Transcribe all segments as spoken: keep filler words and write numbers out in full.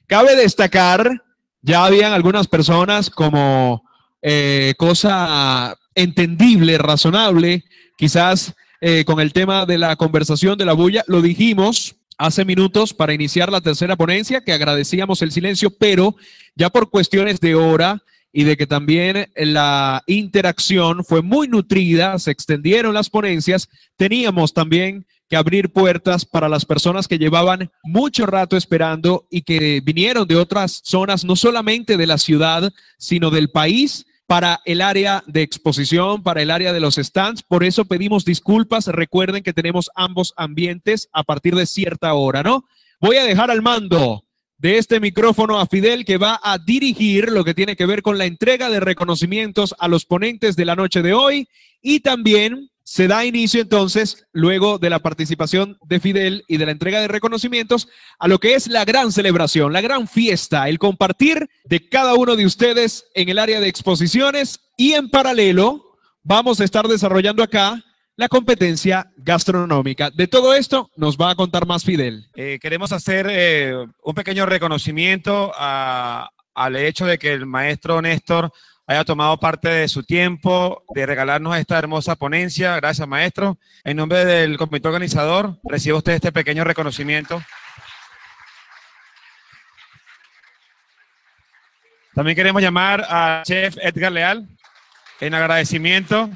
Cabe destacar, ya habían algunas personas como eh, cosa entendible, razonable, quizás eh, con el tema de la conversación de la bulla, lo dijimos hace minutos para iniciar la tercera ponencia, que agradecíamos el silencio, pero ya por cuestiones de hora y de que también la interacción fue muy nutrida, se extendieron las ponencias, teníamos también que abrir puertas para las personas que llevaban mucho rato esperando y que vinieron de otras zonas, no solamente de la ciudad, sino del país, para el área de exposición, para el área de los stands. Por eso pedimos disculpas. Recuerden que tenemos ambos ambientes a partir de cierta hora, ¿no? Voy a dejar al mando de este micrófono a Fidel, que va a dirigir lo que tiene que ver con la entrega de reconocimientos a los ponentes de la noche de hoy, y también se da inicio entonces, luego de la participación de Fidel y de la entrega de reconocimientos, a lo que es la gran celebración, la gran fiesta, el compartir de cada uno de ustedes en el área de exposiciones, y en paralelo vamos a estar desarrollando acá la competencia gastronómica. De todo esto nos va a contar más Fidel. Eh, queremos hacer eh, un pequeño reconocimiento a, al hecho de que el maestro Néstor haya tomado parte de su tiempo de regalarnos esta hermosa ponencia. Gracias, maestro. En nombre del comité organizador, recibe usted este pequeño reconocimiento. También queremos llamar al chef Edgar Leal en agradecimiento.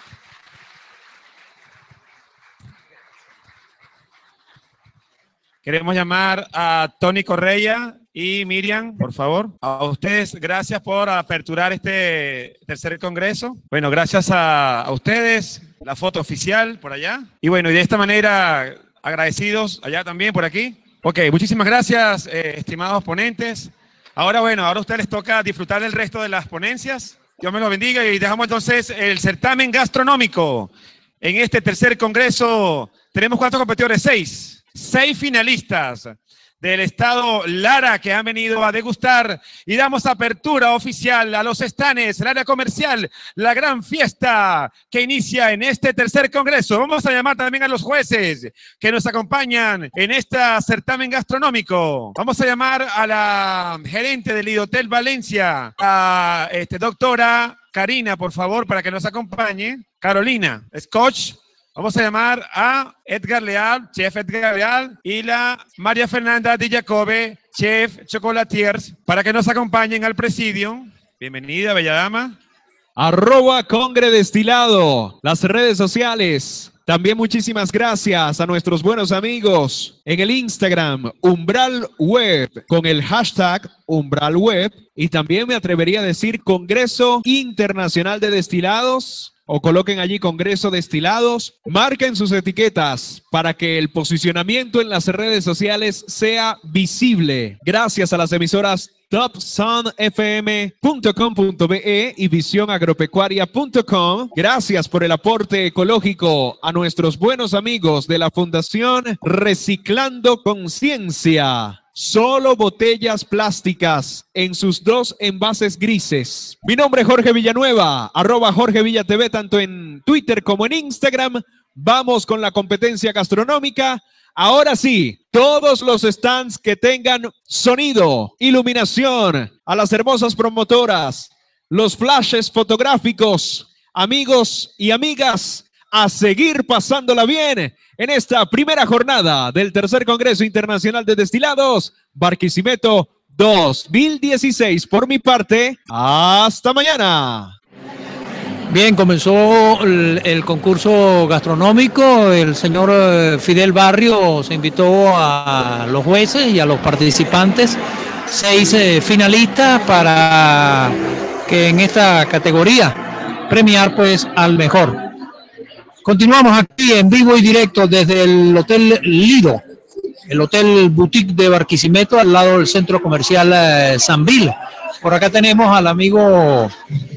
Queremos llamar a Tony Correia y Miriam, por favor. A ustedes, gracias por aperturar este tercer congreso. Bueno, gracias a, a ustedes, la foto oficial por allá. Y bueno, y de esta manera, agradecidos allá también, por aquí. Ok, muchísimas gracias, eh, estimados ponentes. Ahora, bueno, ahora a ustedes les toca disfrutar del resto de las ponencias. Dios me los bendiga, y dejamos entonces el certamen gastronómico. En este tercer congreso, ¿tenemos cuántos competidores? Seis. Seis finalistas del estado Lara que han venido a degustar, y damos apertura oficial a los stands, el área comercial, la gran fiesta que inicia en este tercer congreso. Vamos a llamar también a los jueces que nos acompañan en este certamen gastronómico. Vamos a llamar a la gerente del Hotel Valencia, a este, doctora Karina, por favor, para que nos acompañe. Carolina Scotch. Vamos a llamar a Edgar Leal, chef Edgar Leal, y la María Fernanda Di Jacobe, chef Chocolatiers, para que nos acompañen al presidio. Bienvenida, bella dama. Arroba Congre Destilado, las redes sociales. También muchísimas gracias a nuestros buenos amigos en el Instagram Umbral Web con el hashtag Umbral Web, y también me atrevería a decir Congreso Internacional de Destilados, o coloquen allí Congreso Destilados. Marquen sus etiquetas para que el posicionamiento en las redes sociales sea visible. Gracias a las emisoras top sun f m punto com punto b e y visión agropecuaria punto com. Gracias por el aporte ecológico a nuestros buenos amigos de la Fundación Reciclando Conciencia. Solo botellas plásticas en sus dos envases grises. Mi nombre es Jorge Villanueva, arroba Jorge Villa T V, tanto en Twitter como en Instagram. Vamos con la competencia gastronómica. Ahora sí, todos los stands que tengan sonido, iluminación, a las hermosas promotoras, los flashes fotográficos, amigos y amigas, a seguir pasándola bien en esta primera jornada del tercer Congreso Internacional de Destilados, Barquisimeto dos mil dieciséis. Por mi parte, hasta mañana. Bien, comenzó el, el concurso gastronómico. El señor Fidel Barrio se invitó a los jueces y a los participantes, seis eh, finalistas, para que en esta categoría premiar pues al mejor. Continuamos aquí en vivo y directo desde el Hotel Lido, el Hotel Boutique de Barquisimeto, al lado del Centro Comercial eh, Sambil. Por acá tenemos al amigo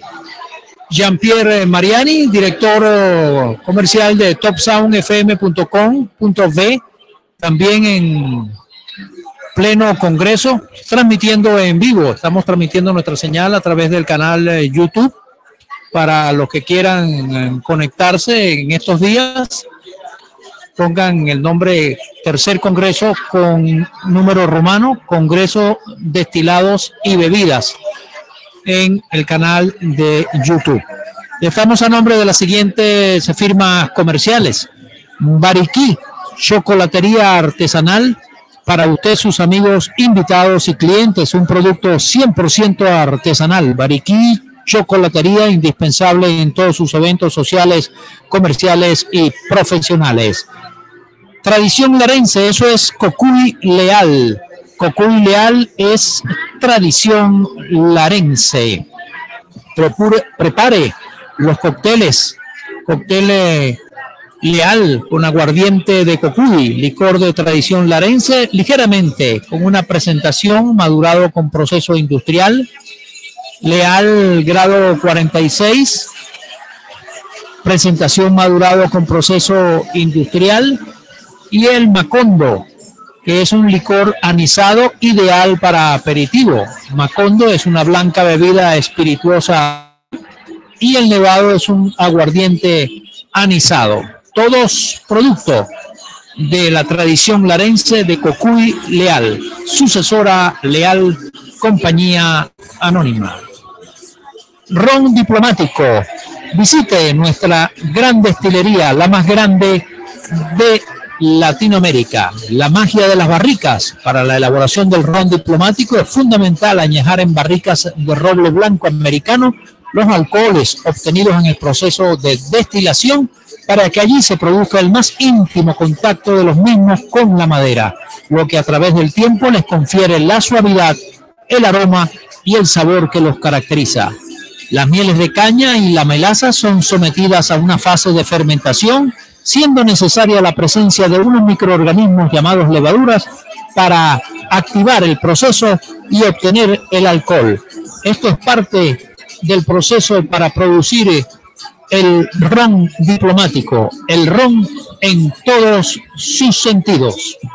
Jean-Pierre Mariani, director comercial de top sound f m punto com punto b, también en pleno congreso, transmitiendo en vivo. Estamos transmitiendo nuestra señal a través del canal eh, YouTube, para los que quieran conectarse en estos días. pongan el nombre Tercer Congreso con número romano, Congreso Destilados y Bebidas, en el canal de YouTube. Estamos a nombre de las siguientes firmas comerciales: Bariquí, chocolatería artesanal para usted, sus amigos, invitados y clientes, un producto cien por ciento artesanal. Bariquí, chocolatería, indispensable en todos sus eventos sociales, comerciales y profesionales. Tradición larense, eso es Cocuy Leal. Cocuy Leal es tradición larense. Prepure, prepare los cócteles, cóctel Leal con aguardiente de Cocuy, licor de tradición larense, ligeramente con una presentación, madurado con proceso industrial. Leal grado cuarenta y seis, presentación, madurado con proceso industrial. Y el Macondo, que es un licor anisado ideal para aperitivo. Macondo es una blanca bebida espirituosa y el Nevado es un aguardiente anisado. Todos producto de la tradición larense de Cocuy Leal, sucesora Leal, compañía anónima. Ron Diplomático. Visite nuestra gran destilería, la más grande de Latinoamérica. La magia de las barricas para la elaboración del ron diplomático es fundamental. Añejar en barricas de roble blanco americano los alcoholes obtenidos en el proceso de destilación para que allí se produzca el más íntimo contacto de los mismos con la madera, lo que a través del tiempo les confiere la suavidad, el aroma y el sabor que los caracteriza. Las mieles de caña y la melaza son sometidas a una fase de fermentación, siendo necesaria la presencia de unos microorganismos llamados levaduras para activar el proceso y obtener el alcohol. Esto es parte del proceso para producir el ron diplomático, el ron en todos sus sentidos.